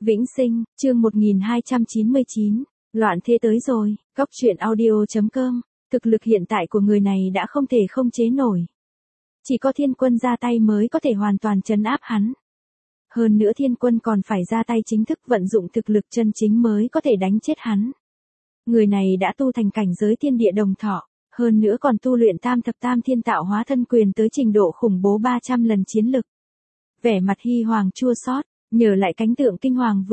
Vĩnh Sinh, chương 1299, loạn thế tới rồi, góc truyện audio.com, thực lực hiện tại của người này đã không thể không chế nổi. Chỉ có Thiên Quân ra tay mới có thể hoàn toàn trấn áp hắn. Hơn nữa Thiên Quân còn phải ra tay chính thức vận dụng thực lực chân chính mới có thể đánh chết hắn. Người này đã tu thành cảnh giới thiên địa đồng thọ, hơn nữa còn tu luyện tam thập tam thiên tạo hóa thân quyền tới trình độ khủng bố 300 lần chiến lực. Vẻ mặt Hy Hoàng chua xót, nhớ lại cảnh tượng kinh hoàng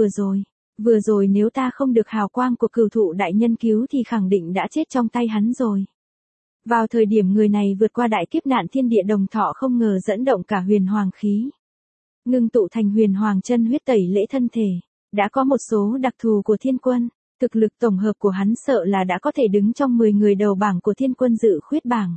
vừa rồi nếu ta không được hào quang của Cửu Thụ đại nhân cứu thì khẳng định đã chết trong tay hắn rồi. Vào thời điểm người này vượt qua đại kiếp nạn thiên địa đồng thọ không ngờ dẫn động cả huyền hoàng khí, ngưng tụ thành huyền hoàng chân huyết tẩy lễ thân thể, đã có một số đặc thù của Thiên Quân, thực lực tổng hợp của hắn sợ là đã có thể đứng trong 10 người đầu bảng của Thiên Quân dự khuyết bảng.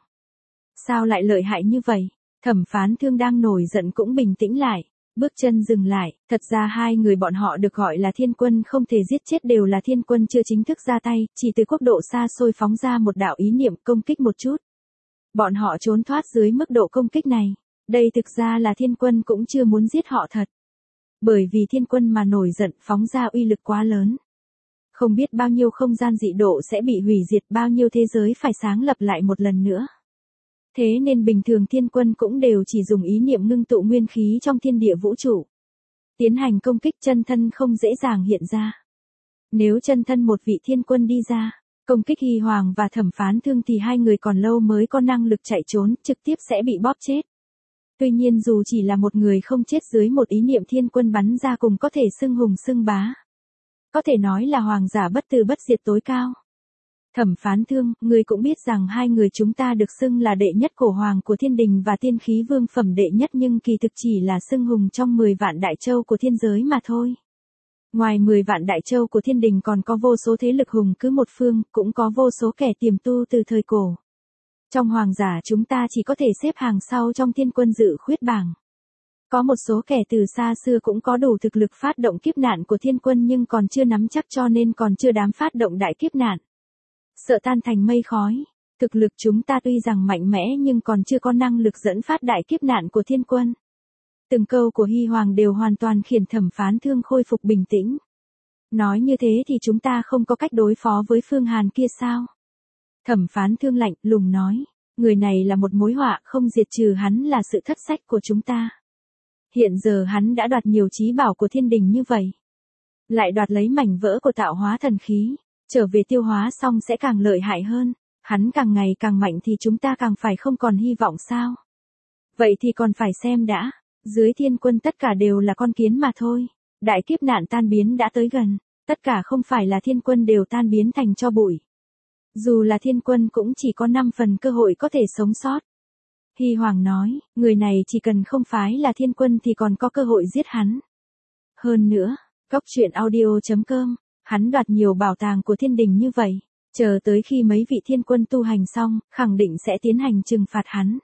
Sao lại lợi hại như vậy? Thẩm Phán Thương đang nổi giận cũng bình tĩnh lại, bước chân dừng lại, thật ra hai người bọn họ được gọi là Thiên Quân không thể giết chết đều là Thiên Quân chưa chính thức ra tay, chỉ từ quốc độ xa xôi phóng ra một đạo ý niệm công kích một chút. Bọn họ trốn thoát dưới mức độ công kích này, đây thực ra là Thiên Quân cũng chưa muốn giết họ thật. Bởi vì Thiên Quân mà nổi giận phóng ra uy lực quá lớn. Không biết bao nhiêu không gian dị độ sẽ bị hủy diệt, bao nhiêu thế giới phải sáng lập lại một lần nữa. Thế nên bình thường Thiên Quân cũng đều chỉ dùng ý niệm ngưng tụ nguyên khí trong thiên địa vũ trụ. Tiến hành công kích, chân thân không dễ dàng hiện ra. Nếu chân thân một vị Thiên Quân đi ra, công kích Hy Hoàng và Thẩm Phán Thương thì hai người còn lâu mới có năng lực chạy trốn, trực tiếp sẽ bị bóp chết. Tuy nhiên dù chỉ là một người không chết dưới một ý niệm Thiên Quân bắn ra cùng có thể xưng hùng xưng bá. Có thể nói là hoàng giả bất tử bất diệt tối cao. Thẩm Phán Thương, ngươi cũng biết rằng hai người chúng ta được xưng là đệ nhất cổ hoàng của thiên đình và tiên khí vương phẩm đệ nhất, nhưng kỳ thực chỉ là xưng hùng trong 10 vạn đại châu của thiên giới mà thôi. Ngoài 10 vạn đại châu của thiên đình còn có vô số thế lực hùng cứ một phương, cũng có vô số kẻ tiềm tu từ thời cổ. Trong hoàng giả chúng ta chỉ có thể xếp hàng sau trong Thiên Quân dự khuyết bảng. Có một số kẻ từ xa xưa cũng có đủ thực lực phát động kiếp nạn của Thiên Quân nhưng còn chưa nắm chắc cho nên còn chưa dám phát động đại kiếp nạn. Sợ tan thành mây khói, thực lực chúng ta tuy rằng mạnh mẽ nhưng còn chưa có năng lực dẫn phát đại kiếp nạn của Thiên Quân. Từng câu của Hy Hoàng đều hoàn toàn khiến Thẩm Phán Thương khôi phục bình tĩnh. Nói như thế thì chúng ta không có cách đối phó với Phương Hàn kia sao? Thẩm Phán Thương lạnh lùng nói, người này là một mối họa, không diệt trừ hắn là sự thất sách của chúng ta. Hiện giờ hắn đã đoạt nhiều chí bảo của thiên đình như vậy, lại đoạt lấy mảnh vỡ của tạo hóa thần khí, trở về tiêu hóa xong sẽ càng lợi hại hơn, hắn càng ngày càng mạnh thì chúng ta càng phải không còn hy vọng sao? Vậy thì còn phải xem đã, dưới Thiên Quân tất cả đều là con kiến mà thôi, đại kiếp nạn tan biến đã tới gần, tất cả không phải là Thiên Quân đều tan biến thành tro bụi. Dù là Thiên Quân cũng chỉ có 5 phần cơ hội có thể sống sót. Hy Hoàng nói, người này chỉ cần không phái là Thiên Quân thì còn có cơ hội giết hắn. Hơn nữa, góc truyện audio.com, hắn đoạt nhiều bảo tàng của thiên đình như vậy, chờ tới khi mấy vị Thiên Quân tu hành xong, khẳng định sẽ tiến hành trừng phạt hắn.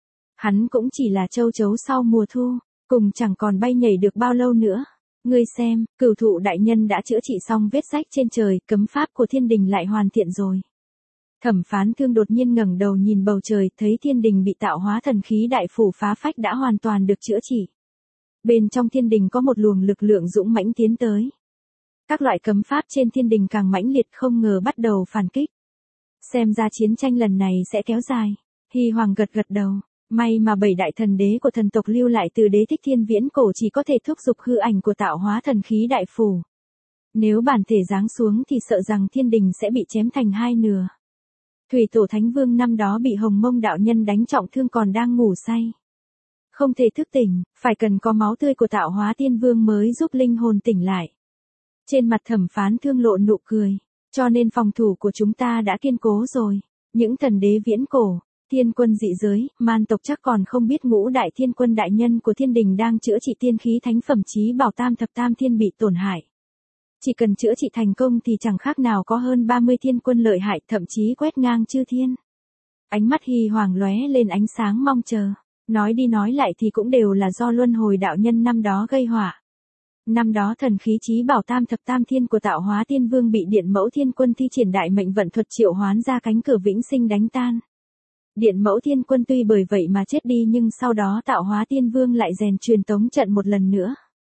Hắn cũng chỉ là châu chấu sau mùa thu, cùng chẳng còn bay nhảy được bao lâu nữa. Ngươi xem, Cửu Thụ đại nhân đã chữa trị xong vết rách trên trời, cấm pháp của thiên đình lại hoàn thiện rồi. Thẩm Phán Thương đột nhiên ngẩng đầu nhìn bầu trời, thấy thiên đình bị tạo hóa thần khí đại phủ phá phách đã hoàn toàn được chữa trị. Bên trong thiên đình có một luồng lực lượng dũng mãnh tiến tới. Các loại cấm pháp trên thiên đình càng mãnh liệt, không ngờ bắt đầu phản kích. Xem ra chiến tranh lần này sẽ kéo dài. Hy Hoàng gật gật đầu, may mà 7 đại thần đế của thần tộc lưu lại từ đế thích thiên viễn cổ chỉ có thể thúc giục hư ảnh của tạo hóa thần khí đại phủ. Nếu bản thể giáng xuống thì sợ rằng thiên đình sẽ bị chém thành hai nửa. Thủy Tổ Thánh Vương năm đó bị Hồng Mông đạo nhân đánh trọng thương còn đang ngủ say, không thể thức tỉnh, phải cần có máu tươi của tạo hóa tiên vương mới giúp linh hồn tỉnh lại. Trên mặt Thẩm Phán Thương lộ nụ cười, cho nên phòng thủ của chúng ta đã kiên cố rồi. Những thần đế viễn cổ, Thiên Quân dị giới, man tộc chắc còn không biết ngũ đại Thiên Quân đại nhân của thiên đình đang chữa trị tiên khí thánh phẩm chí bảo tam thập tam thiên bị tổn hại. Chỉ cần chữa trị thành công thì chẳng khác nào có hơn 30 Thiên Quân lợi hại, thậm chí quét ngang chư thiên. Ánh mắt Hy Hoàng lóe lên ánh sáng mong chờ, nói đi nói lại thì cũng đều là do luân hồi đạo nhân năm đó gây họa. Năm đó thần khí chí bảo tam thập tam thiên của tạo hóa tiên vương bị Điện Mẫu Thiên Quân thi triển đại mệnh vận thuật triệu hoán ra cánh cửa vĩnh sinh đánh tan. Điện Mẫu Thiên Quân tuy bởi vậy mà chết đi nhưng sau đó tạo hóa tiên vương lại rèn truyền tống trận một lần nữa.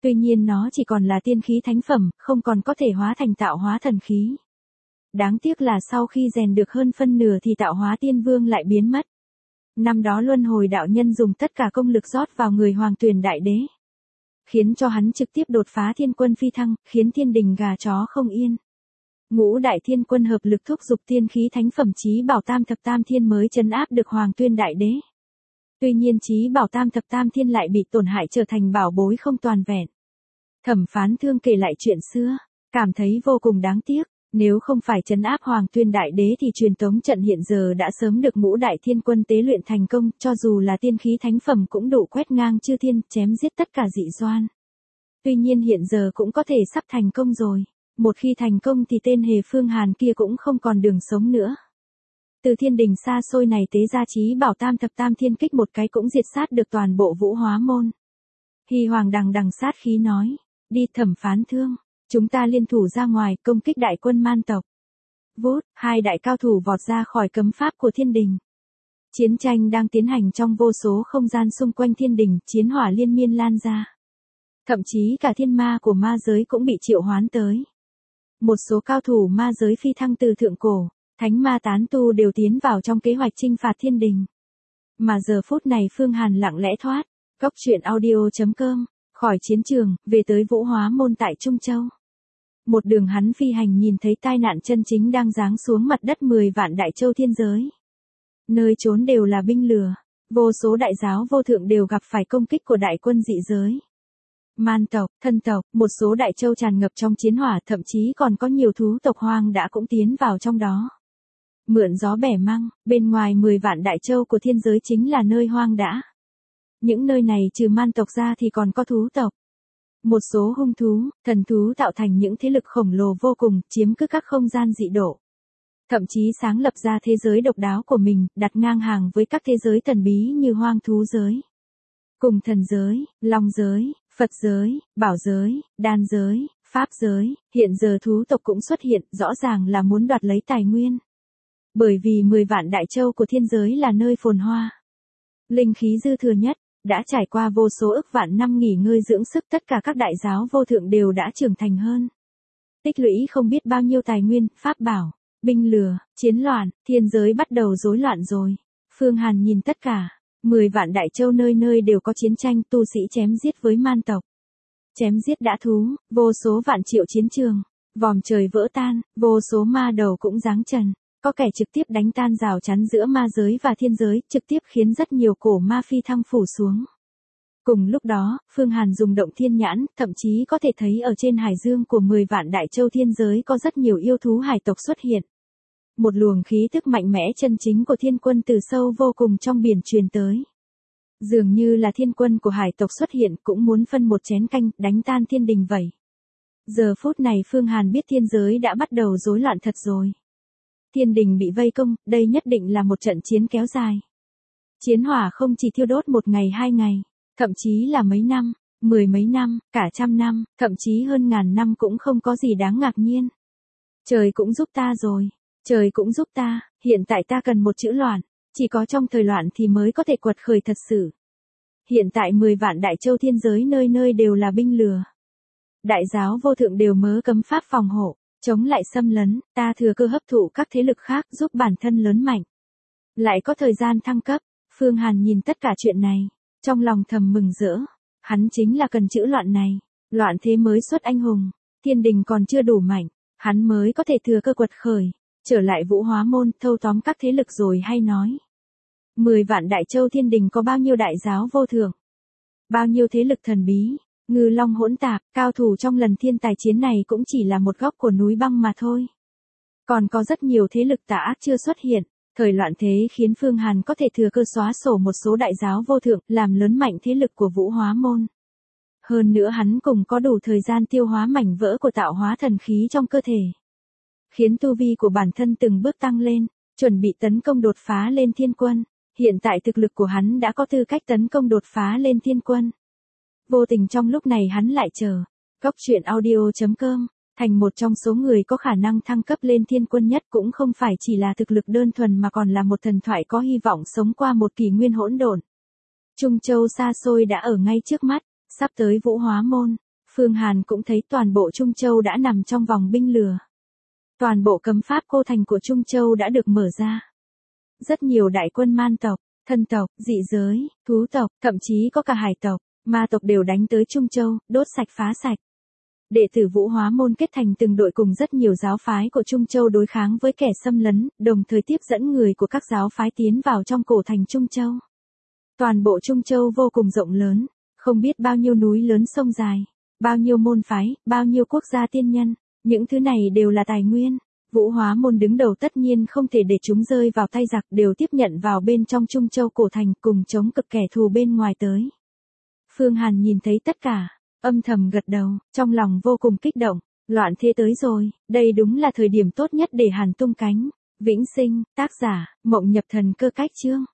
Tuy nhiên nó chỉ còn là tiên khí thánh phẩm, không còn có thể hóa thành tạo hóa thần khí. Đáng tiếc là sau khi rèn được hơn phân nửa thì tạo hóa tiên vương lại biến mất. Năm đó luân hồi đạo nhân dùng tất cả công lực rót vào người Hoàng Tuyền Đại Đế, khiến cho hắn trực tiếp đột phá thiên quân phi thăng, khiến thiên đình gà chó không yên. Ngũ đại thiên quân hợp lực thúc giục tiên khí thánh phẩm chí bảo tam thập tam thiên mới trấn áp được Hoàng Tuyên Đại Đế. Tuy nhiên chí bảo tam thập tam thiên lại bị tổn hại trở thành bảo bối không toàn vẹn. Thẩm Phán Thương kể lại chuyện xưa, cảm thấy vô cùng đáng tiếc. Nếu không phải trấn áp Hoàng Tuyên Đại Đế thì truyền tống trận hiện giờ đã sớm được ngũ đại thiên quân tế luyện thành công, cho dù là tiên khí thánh phẩm cũng đủ quét ngang chư thiên, chém giết tất cả dị doan. Tuy nhiên hiện giờ cũng có thể sắp thành công rồi. Một khi thành công thì tên Hề Phương Hàn kia cũng không còn đường sống nữa. Từ thiên đình xa xôi này tế ra chí bảo tam thập tam thiên kích một cái cũng diệt sát được toàn bộ Vũ Hóa môn. Hy Hoàng đằng đằng sát khí nói, đi Thẩm Phán Thương, chúng ta liên thủ ra ngoài công kích đại quân man tộc. Vút, hai đại cao thủ vọt ra khỏi cấm pháp của thiên đình. Chiến tranh đang tiến hành trong vô số không gian xung quanh thiên đình, chiến hỏa liên miên lan ra. Thậm chí cả thiên ma của ma giới cũng bị triệu hoán tới. Một số cao thủ ma giới phi thăng từ thượng cổ, thánh ma tán tu đều tiến vào trong kế hoạch chinh phạt thiên đình. Mà giờ phút này Phương Hàn lặng lẽ thoát, Cốc Truyện Audio.com, khỏi chiến trường, về tới Vũ Hóa môn tại Trung Châu. Một đường hắn phi hành nhìn thấy tai nạn chân chính đang giáng xuống mặt đất 10 vạn đại châu thiên giới. Nơi trốn đều là binh lửa, vô số đại giáo vô thượng đều gặp phải công kích của đại quân dị giới. Man tộc, thân tộc, một số đại châu tràn ngập trong chiến hỏa, thậm chí còn có nhiều thú tộc hoang đã cũng tiến vào trong đó. Mượn gió bẻ măng, bên ngoài 10 vạn đại châu của thiên giới chính là nơi hoang dã. Những nơi này trừ man tộc ra thì còn có thú tộc. Một số hung thú, thần thú tạo thành những thế lực khổng lồ vô cùng, chiếm cứ các không gian dị độ. Thậm chí sáng lập ra thế giới độc đáo của mình, đặt ngang hàng với các thế giới thần bí như hoang thú giới, cùng thần giới, long giới, Phật giới, bảo giới, đan giới, pháp giới, hiện giờ thú tộc cũng xuất hiện, rõ ràng là muốn đoạt lấy tài nguyên. Bởi vì 10 vạn đại châu của thiên giới là nơi phồn hoa, linh khí dư thừa nhất, đã trải qua vô số ức vạn năm nghỉ ngơi dưỡng sức, tất cả các đại giáo vô thượng đều đã trưởng thành hơn. Tích lũy không biết bao nhiêu tài nguyên, pháp bảo, binh lừa, chiến loạn, thiên giới bắt đầu rối loạn rồi. Phương Hàn nhìn tất cả. 10 vạn đại châu nơi nơi đều có chiến tranh, tu sĩ chém giết với man tộc. Chém giết dã thú, vô số vạn triệu chiến trường, vòm trời vỡ tan, vô số ma đầu cũng giáng trần. Có kẻ trực tiếp đánh tan rào chắn giữa ma giới và thiên giới, trực tiếp khiến rất nhiều cổ ma phi thăng phủ xuống. Cùng lúc đó, Phương Hàn dùng động thiên nhãn, thậm chí có thể thấy ở trên hải dương của 10 vạn đại châu thiên giới có rất nhiều yêu thú hải tộc xuất hiện. Một luồng khí tức mạnh mẽ chân chính của thiên quân từ sâu vô cùng trong biển truyền tới. Dường như là thiên quân của hải tộc xuất hiện cũng muốn phân một chén canh, đánh tan thiên đình vậy. Giờ phút này Phương Hàn biết thiên giới đã bắt đầu rối loạn thật rồi. Thiên đình bị vây công, đây nhất định là một trận chiến kéo dài. Chiến hỏa không chỉ thiêu đốt một ngày 2 ngày, thậm chí là mấy năm, 10 mấy năm, cả trăm năm, thậm chí hơn ngàn năm cũng không có gì đáng ngạc nhiên. Trời cũng giúp ta rồi. Trời cũng giúp ta, hiện tại ta cần một chữ loạn, chỉ có trong thời loạn thì mới có thể quật khởi thật sự. Hiện tại 10 vạn đại châu thiên giới nơi nơi đều là binh lừa. Đại giáo vô thượng đều mớ cấm pháp phòng hộ, chống lại xâm lấn, ta thừa cơ hấp thụ các thế lực khác giúp bản thân lớn mạnh. Lại có thời gian thăng cấp, Phương Hàn nhìn tất cả chuyện này, trong lòng thầm mừng rỡ. Hắn chính là cần chữ loạn này, loạn thế mới xuất anh hùng, thiên đình còn chưa đủ mạnh, hắn mới có thể thừa cơ quật khởi. Trở lại Vũ Hóa môn, thâu tóm các thế lực rồi hay nói. 10 vạn đại châu thiên đình có bao nhiêu đại giáo vô thượng, bao nhiêu thế lực thần bí, ngư long hỗn tạp, cao thủ trong lần thiên tài chiến này cũng chỉ là một góc của núi băng mà thôi. Còn có rất nhiều thế lực tà ác chưa xuất hiện, thời loạn thế khiến Phương Hàn có thể thừa cơ xóa sổ một số đại giáo vô thượng, làm lớn mạnh thế lực của Vũ Hóa môn. Hơn nữa hắn cũng có đủ thời gian tiêu hóa mảnh vỡ của tạo hóa thần khí trong cơ thể, khiến tu vi của bản thân từng bước tăng lên, chuẩn bị tấn công đột phá lên thiên quân. Hiện tại thực lực của hắn đã có tư cách tấn công đột phá lên thiên quân. Vô tình trong lúc này hắn lại chờ, Cốc Truyện Audio.com, thành một trong số người có khả năng thăng cấp lên thiên quân nhất, cũng không phải chỉ là thực lực đơn thuần mà còn là một thần thoại có hy vọng sống qua một kỷ nguyên hỗn độn. Trung Châu xa xôi đã ở ngay trước mắt, sắp tới Vũ Hóa môn. Phương Hàn cũng thấy toàn bộ Trung Châu đã nằm trong vòng binh lửa. Toàn bộ cấm pháp cô thành của Trung Châu đã được mở ra. Rất nhiều đại quân man tộc, thân tộc, dị giới, thú tộc, thậm chí có cả hải tộc, ma tộc đều đánh tới Trung Châu, đốt sạch phá sạch. Đệ tử Vũ Hóa môn kết thành từng đội cùng rất nhiều giáo phái của Trung Châu đối kháng với kẻ xâm lấn, đồng thời tiếp dẫn người của các giáo phái tiến vào trong cổ thành Trung Châu. Toàn bộ Trung Châu vô cùng rộng lớn, không biết bao nhiêu núi lớn sông dài, bao nhiêu môn phái, bao nhiêu quốc gia tiên nhân, những thứ này đều là tài nguyên. Vũ Hóa môn đứng đầu tất nhiên không thể để chúng rơi vào tay giặc, đều tiếp nhận vào bên trong Trung Châu cổ thành cùng chống cực kẻ thù bên ngoài tới. Phương Hàn nhìn thấy tất cả, âm thầm gật đầu, trong lòng vô cùng kích động, loạn thế tới rồi, đây đúng là thời điểm tốt nhất để Hàn tung cánh. Vĩnh sinh, tác giả, Mộng Nhập Thần Cơ Cách Chương.